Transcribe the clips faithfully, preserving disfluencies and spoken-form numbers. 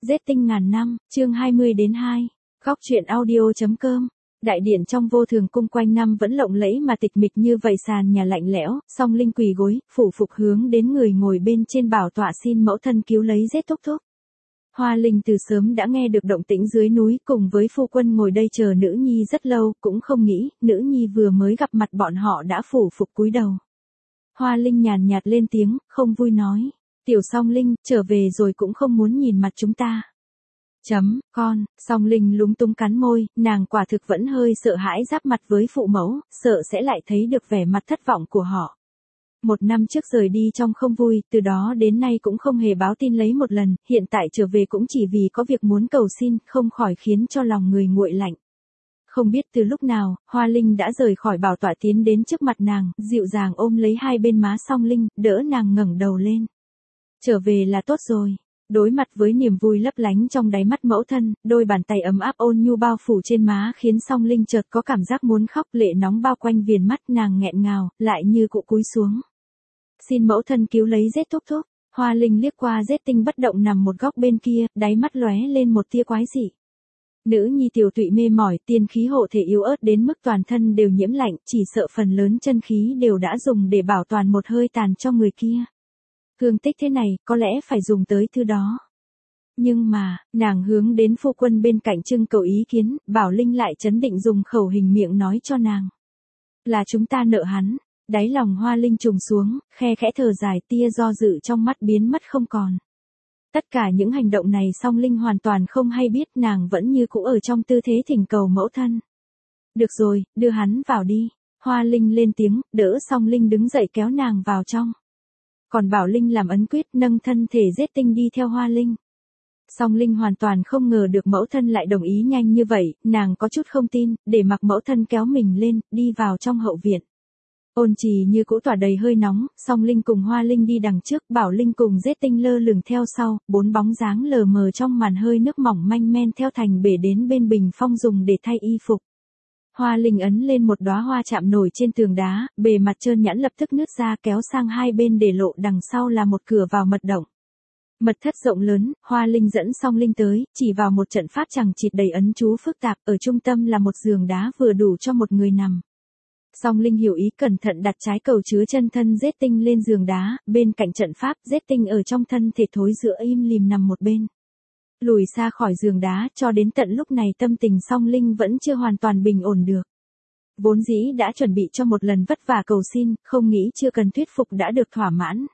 Giết tinh ngàn năm, chương hai mươi đến hai. Góc truyện audio.com. Đại điện trong vô thường cung quanh năm vẫn lộng lẫy mà tịch mịch như vậy, sàn nhà lạnh lẽo, song linh quỳ gối, phủ phục hướng đến người ngồi bên trên bảo tọa xin mẫu thân cứu lấy Giết thúc thúc. Hoa Linh từ sớm đã nghe được động tĩnh dưới núi, cùng với phu quân ngồi đây chờ nữ nhi rất lâu, cũng không nghĩ, nữ nhi vừa mới gặp mặt bọn họ đã phủ phục cúi đầu. Hoa Linh nhàn nhạt lên tiếng, không vui nói. Tiểu Song Linh, trở về rồi cũng không muốn nhìn mặt chúng ta. Chấm, con, Song Linh lúng túng cắn môi, nàng quả thực vẫn hơi sợ hãi giáp mặt với phụ mẫu, sợ sẽ lại thấy được vẻ mặt thất vọng của họ. Một năm trước rời đi trong không vui, từ đó đến nay cũng không hề báo tin lấy một lần, hiện tại trở về cũng chỉ vì có việc muốn cầu xin, không khỏi khiến cho lòng người nguội lạnh. Không biết từ lúc nào, Hoa Linh đã rời khỏi bảo tọa tiến đến trước mặt nàng, dịu dàng ôm lấy hai bên má Song Linh, đỡ nàng ngẩng đầu lên. Trở về là tốt rồi. Đối mặt với niềm vui lấp lánh trong đáy mắt mẫu thân, đôi bàn tay ấm áp ôn nhu bao phủ trên má khiến Song Linh chợt có cảm giác muốn khóc, lệ nóng bao quanh viền mắt, nàng nghẹn ngào, lại như cụ cúi xuống. Xin mẫu thân cứu lấy Giết thúc thúc. Hoa Linh liếc qua Giết tinh bất động nằm một góc bên kia, đáy mắt lóe lên một tia quái dị. Nữ nhi tiểu tụy mê mỏi, tiên khí hộ thể yếu ớt đến mức toàn thân đều nhiễm lạnh, chỉ sợ phần lớn chân khí đều đã dùng để bảo toàn một hơi tàn cho người kia. Thương tích thế này, có lẽ phải dùng tới thứ đó. Nhưng mà, nàng hướng đến phu quân bên cạnh trưng cầu ý kiến, Bảo Linh lại chấn định dùng khẩu hình miệng nói cho nàng. Là chúng ta nợ hắn. Đáy lòng Hoa Linh trùng xuống, khe khẽ thở dài, tia do dự trong mắt biến mất không còn. Tất cả những hành động này Song Linh hoàn toàn không hay biết, nàng vẫn như cũ ở trong tư thế thỉnh cầu mẫu thân. Được rồi, đưa hắn vào đi. Hoa Linh lên tiếng, đỡ Song Linh đứng dậy kéo nàng vào trong. Còn Bảo Linh làm ấn quyết nâng thân thể Giết tinh đi theo Hoa Linh. Song Linh hoàn toàn không ngờ được mẫu thân lại đồng ý nhanh như vậy, nàng có chút không tin, để mặc mẫu thân kéo mình lên, đi vào trong hậu viện. Ôn trì như cũ tỏa đầy hơi nóng, Song Linh cùng Hoa Linh đi đằng trước, Bảo Linh cùng Giết tinh lơ lửng theo sau, bốn bóng dáng lờ mờ trong màn hơi nước mỏng manh men theo thành bể đến bên bình phong dùng để thay y phục. Hoa Linh ấn lên một đóa hoa chạm nổi trên tường đá, bề mặt trơn nhẵn lập tức nứt ra, kéo sang hai bên để lộ đằng sau là một cửa vào mật động. Mật thất rộng lớn, Hoa Linh dẫn Song Linh tới, chỉ vào một trận pháp chằng chịt đầy ấn chú phức tạp, ở trung tâm là một giường đá vừa đủ cho một người nằm. Song Linh hiểu ý cẩn thận đặt trái cầu chứa chân thân Giết tinh lên giường đá, bên cạnh trận pháp, Giết tinh ở trong thân thể thối rữa im lìm nằm một bên. Lùi xa khỏi giường đá, cho đến tận lúc này tâm tình Song Linh vẫn chưa hoàn toàn bình ổn được. Vốn dĩ đã chuẩn bị cho một lần vất vả cầu xin, không nghĩ chưa cần thuyết phục đã được thỏa mãn.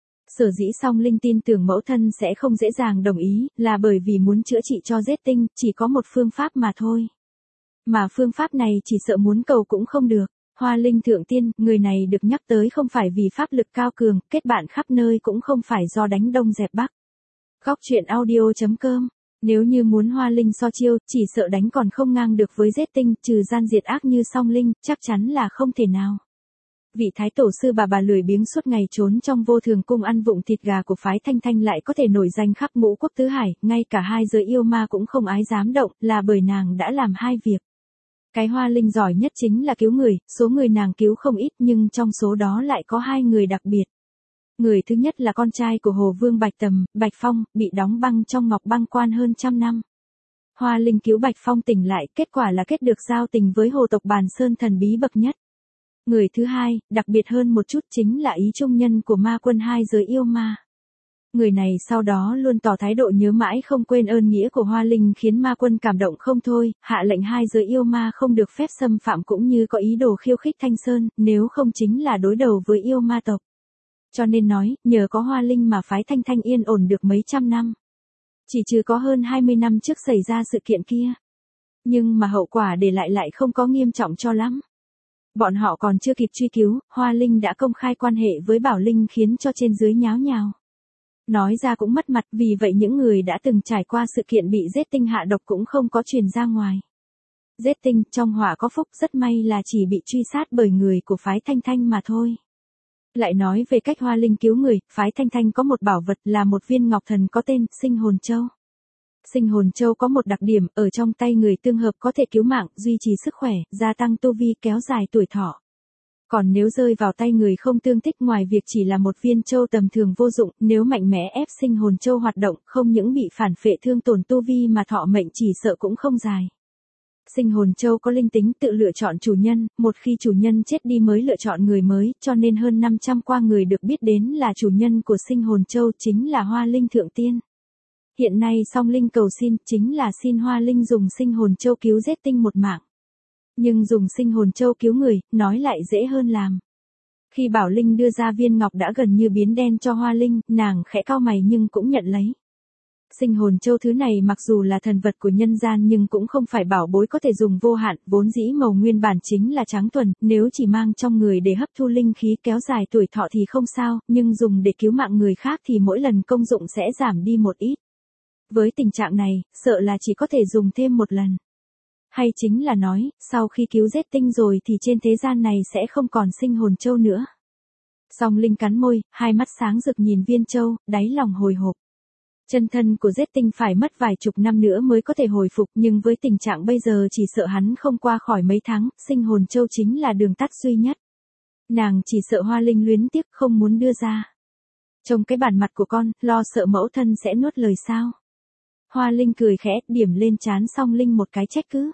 Sở dĩ Song Linh tin tưởng mẫu thân sẽ không dễ dàng đồng ý, là bởi vì muốn chữa trị cho Giết tinh, chỉ có một phương pháp mà thôi. Mà phương pháp này chỉ sợ muốn cầu cũng không được. Hoa Linh thượng tiên, người này được nhắc tới không phải vì pháp lực cao cường, kết bạn khắp nơi cũng không phải do đánh đông dẹp bắc. Góc truyện audio.com. Nếu như muốn Hoa Linh so chiêu, chỉ sợ đánh còn không ngang được với Giết tinh, trừ gian diệt ác như Song Linh, chắc chắn là không thể nào. Vị thái tổ sư bà bà lười biếng suốt ngày trốn trong vô thường cung ăn vụng thịt gà của phái Thanh Thanh lại có thể nổi danh khắp ngũ quốc tứ hải, ngay cả hai giới yêu ma cũng không ái dám động, là bởi nàng đã làm hai việc. Cái Hoa Linh giỏi nhất chính là cứu người, số người nàng cứu không ít nhưng trong số đó lại có hai người đặc biệt. Người thứ nhất là con trai của Hồ Vương Bạch Tầm, Bạch Phong, bị đóng băng trong ngọc băng quan hơn trăm năm. Hoa Linh cứu Bạch Phong tỉnh lại, kết quả là kết được giao tình với hồ tộc Bàn Sơn thần bí bậc nhất. Người thứ hai, đặc biệt hơn một chút chính là ý trung nhân của ma quân hai giới yêu ma. Người này sau đó luôn tỏ thái độ nhớ mãi không quên ơn nghĩa của Hoa Linh khiến ma quân cảm động không thôi, hạ lệnh hai giới yêu ma không được phép xâm phạm cũng như có ý đồ khiêu khích Thanh Sơn, nếu không chính là đối đầu với yêu ma tộc. Cho nên nói, nhờ có Hoa Linh mà phái Thanh Thanh yên ổn được mấy trăm năm. Chỉ trừ có hơn hai mươi năm trước xảy ra sự kiện kia. Nhưng mà hậu quả để lại lại không có nghiêm trọng cho lắm. Bọn họ còn chưa kịp truy cứu, Hoa Linh đã công khai quan hệ với Bảo Linh khiến cho trên dưới nháo nhào. Nói ra cũng mất mặt, vì vậy những người đã từng trải qua sự kiện bị Giết tinh hạ độc cũng không có truyền ra ngoài. Giết tinh, trong họa có phúc, rất may là chỉ bị truy sát bởi người của phái Thanh Thanh mà thôi. Lại nói về cách Hoa Linh cứu người, phái Thanh Thanh có một bảo vật là một viên ngọc thần có tên Sinh Hồn Châu. Sinh Hồn Châu có một đặc điểm, ở trong tay người tương hợp có thể cứu mạng, duy trì sức khỏe, gia tăng tu vi, kéo dài tuổi thọ. Còn nếu rơi vào tay người không tương thích, ngoài việc chỉ là một viên châu tầm thường vô dụng, nếu mạnh mẽ ép sinh hồn châu hoạt động, không những bị phản phệ thương tổn tu vi mà thọ mệnh chỉ sợ cũng không dài. Sinh hồn châu có linh tính tự lựa chọn chủ nhân, một khi chủ nhân chết đi mới lựa chọn người mới, cho nên hơn năm trăm qua người được biết đến là chủ nhân của sinh hồn châu chính là Hoa Linh Thượng Tiên. Hiện nay Song Linh cầu xin chính là xin Hoa Linh dùng sinh hồn châu cứu Giết Tinh một mạng. Nhưng dùng sinh hồn châu cứu người, nói lại dễ hơn làm. Khi Bảo Linh đưa ra viên ngọc đã gần như biến đen cho Hoa Linh, nàng khẽ cau mày nhưng cũng nhận lấy. Sinh hồn châu thứ này mặc dù là thần vật của nhân gian nhưng cũng không phải bảo bối có thể dùng vô hạn, vốn dĩ màu nguyên bản chính là trắng thuần, nếu chỉ mang trong người để hấp thu linh khí kéo dài tuổi thọ thì không sao, nhưng dùng để cứu mạng người khác thì mỗi lần công dụng sẽ giảm đi một ít. Với tình trạng này, sợ là chỉ có thể dùng thêm một lần. Hay chính là nói, sau khi cứu Giết Tinh rồi thì trên thế gian này sẽ không còn sinh hồn châu nữa. Song Linh cắn môi, hai mắt sáng rực nhìn viên châu, đáy lòng hồi hộp. Chân thân của Giết Tinh phải mất vài chục năm nữa mới có thể hồi phục, nhưng với tình trạng bây giờ chỉ sợ hắn không qua khỏi mấy tháng, sinh hồn châu chính là đường tắt duy nhất. Nàng chỉ sợ Hoa Linh luyến tiếc không muốn đưa ra. Trông cái bản mặt của con, lo sợ mẫu thân sẽ nuốt lời sao. Hoa Linh cười khẽ, điểm lên trán Song Linh một cái trách cứ.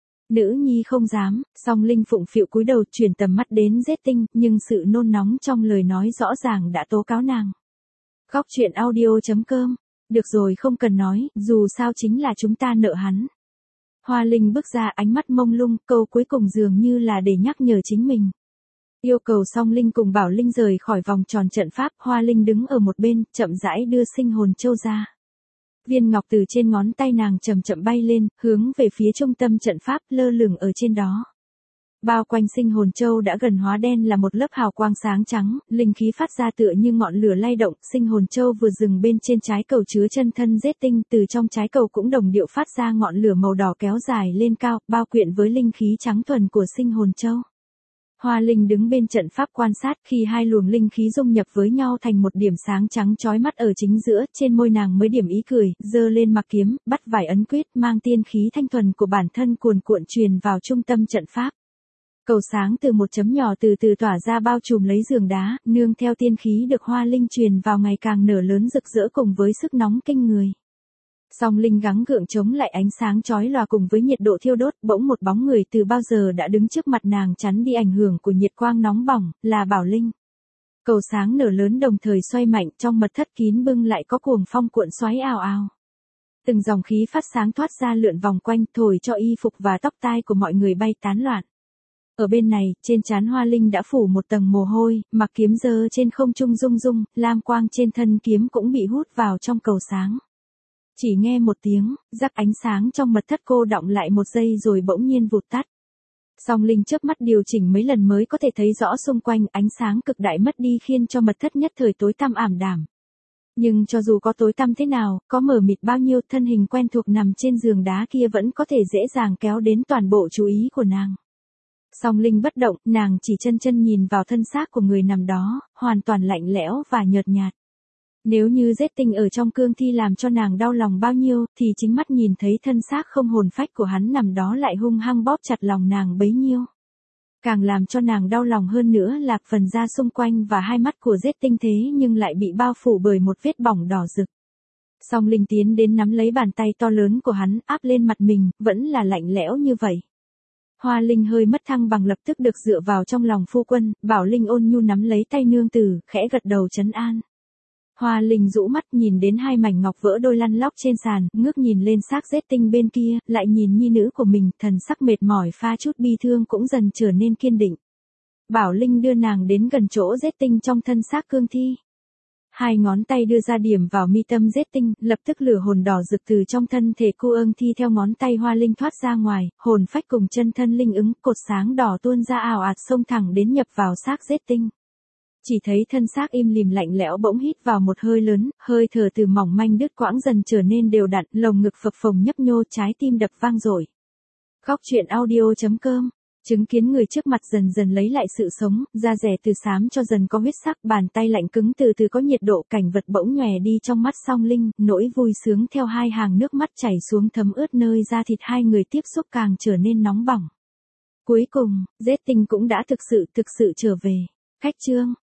Nữ nhi không dám, Song Linh phụng phịu cúi đầu chuyển tầm mắt đến Giết Tinh, nhưng sự nôn nóng trong lời nói rõ ràng đã tố cáo nàng. Góc truyện audio chấm com. Được rồi, không cần nói, dù sao chính là chúng ta nợ hắn. Hoa Linh bước ra, ánh mắt mông lung, câu cuối cùng dường như là để nhắc nhở chính mình. Yêu cầu Song Linh cùng Bảo Linh rời khỏi vòng tròn trận pháp, Hoa Linh đứng ở một bên, chậm rãi đưa sinh hồn châu ra. Viên ngọc từ trên ngón tay nàng chậm chậm bay lên, hướng về phía trung tâm trận pháp, lơ lửng ở trên đó. Bao quanh sinh hồn châu đã gần hóa đen là một lớp hào quang sáng trắng, linh khí phát ra tựa như ngọn lửa lay động, sinh hồn châu vừa dừng bên trên trái cầu chứa chân thân Giết Tinh, từ trong trái cầu cũng đồng điệu phát ra ngọn lửa màu đỏ kéo dài lên cao, bao quyện với linh khí trắng thuần của sinh hồn châu. Hoa Linh đứng bên trận pháp quan sát, khi hai luồng linh khí dung nhập với nhau thành một điểm sáng trắng chói mắt ở chính giữa, trên môi nàng mới điểm ý cười, giơ lên mặc kiếm, bắt vải ấn quyết, mang tiên khí thanh thuần của bản thân cuồn cuộn truyền vào trung tâm trận pháp. Cầu sáng từ một chấm nhỏ từ từ tỏa ra bao trùm lấy giường đá, nương theo tiên khí được Hoa Linh truyền vào ngày càng nở lớn rực rỡ cùng với sức nóng kinh người. Song Linh gắng gượng chống lại ánh sáng chói lòa cùng với nhiệt độ thiêu đốt, bỗng một bóng người từ bao giờ đã đứng trước mặt nàng chắn đi ảnh hưởng của nhiệt quang nóng bỏng, là Bảo Linh. Cầu sáng nở lớn đồng thời xoay mạnh, trong mật thất kín bưng lại có cuồng phong cuộn xoáy ào ào. Từng dòng khí phát sáng thoát ra lượn vòng quanh, thổi cho y phục và tóc tai của mọi người bay tán loạn. Ở bên này, trên trán Hoa Linh đã phủ một tầng mồ hôi, mặc kiếm giơ trên không trung rung rung, lam quang trên thân kiếm cũng bị hút vào trong cầu sáng. Chỉ nghe một tiếng, rắc ánh sáng trong mật thất cô đọng lại một giây rồi bỗng nhiên vụt tắt. Song Linh chớp mắt điều chỉnh mấy lần mới có thể thấy rõ xung quanh, ánh sáng cực đại mất đi khiến cho mật thất nhất thời tối tăm ảm đạm. Nhưng cho dù có tối tăm thế nào, có mờ mịt bao nhiêu, thân hình quen thuộc nằm trên giường đá kia vẫn có thể dễ dàng kéo đến toàn bộ chú ý của nàng. Song Linh bất động, nàng chỉ chân chân nhìn vào thân xác của người nằm đó, hoàn toàn lạnh lẽo và nhợt nhạt. Nếu như Giết Tinh ở trong cương thi làm cho nàng đau lòng bao nhiêu, thì chính mắt nhìn thấy thân xác không hồn phách của hắn nằm đó lại hung hăng bóp chặt lòng nàng bấy nhiêu. Càng làm cho nàng đau lòng hơn nữa là phần da xung quanh và hai mắt của Giết Tinh thế nhưng lại bị bao phủ bởi một vết bỏng đỏ rực. Song Linh tiến đến nắm lấy bàn tay to lớn của hắn, áp lên mặt mình, vẫn là lạnh lẽo như vậy. Hoa Linh hơi mất thăng bằng, lập tức được dựa vào trong lòng phu quân, Bảo Linh ôn nhu nắm lấy tay nương tử, khẽ gật đầu trấn an. Hoa Linh rũ mắt nhìn đến hai mảnh ngọc vỡ đôi lăn lóc trên sàn, ngước nhìn lên xác Giết Tinh bên kia, lại nhìn nhi nữ của mình, thần sắc mệt mỏi pha chút bi thương cũng dần trở nên kiên định. Bảo Linh đưa nàng đến gần chỗ Giết Tinh trong thân xác cương thi. Hai ngón tay đưa ra điểm vào mi tâm Giết Tinh, lập tức lửa hồn đỏ rực từ trong thân thể cô ương thi theo ngón tay Hoa Linh thoát ra ngoài, hồn phách cùng chân thân linh ứng, cột sáng đỏ tuôn ra ào ạt xông thẳng đến nhập vào xác Giết Tinh. Chỉ thấy thân xác im lìm lạnh lẽo bỗng hít vào một hơi lớn, hơi thở từ mỏng manh đứt quãng dần trở nên đều đặn, lồng ngực phập phồng nhấp nhô, trái tim đập vang dội. Góc truyện audio chấm com. Chứng kiến người trước mặt dần dần lấy lại sự sống, da rẻ từ xám cho dần có huyết sắc, bàn tay lạnh cứng từ từ có nhiệt độ, cảnh vật bỗng nhòe đi trong mắt Song Linh, nỗi vui sướng theo hai hàng nước mắt chảy xuống thấm ướt nơi da thịt hai người tiếp xúc càng trở nên nóng bỏng. Cuối cùng, Zetting cũng đã thực sự thực sự trở về. Khách trương.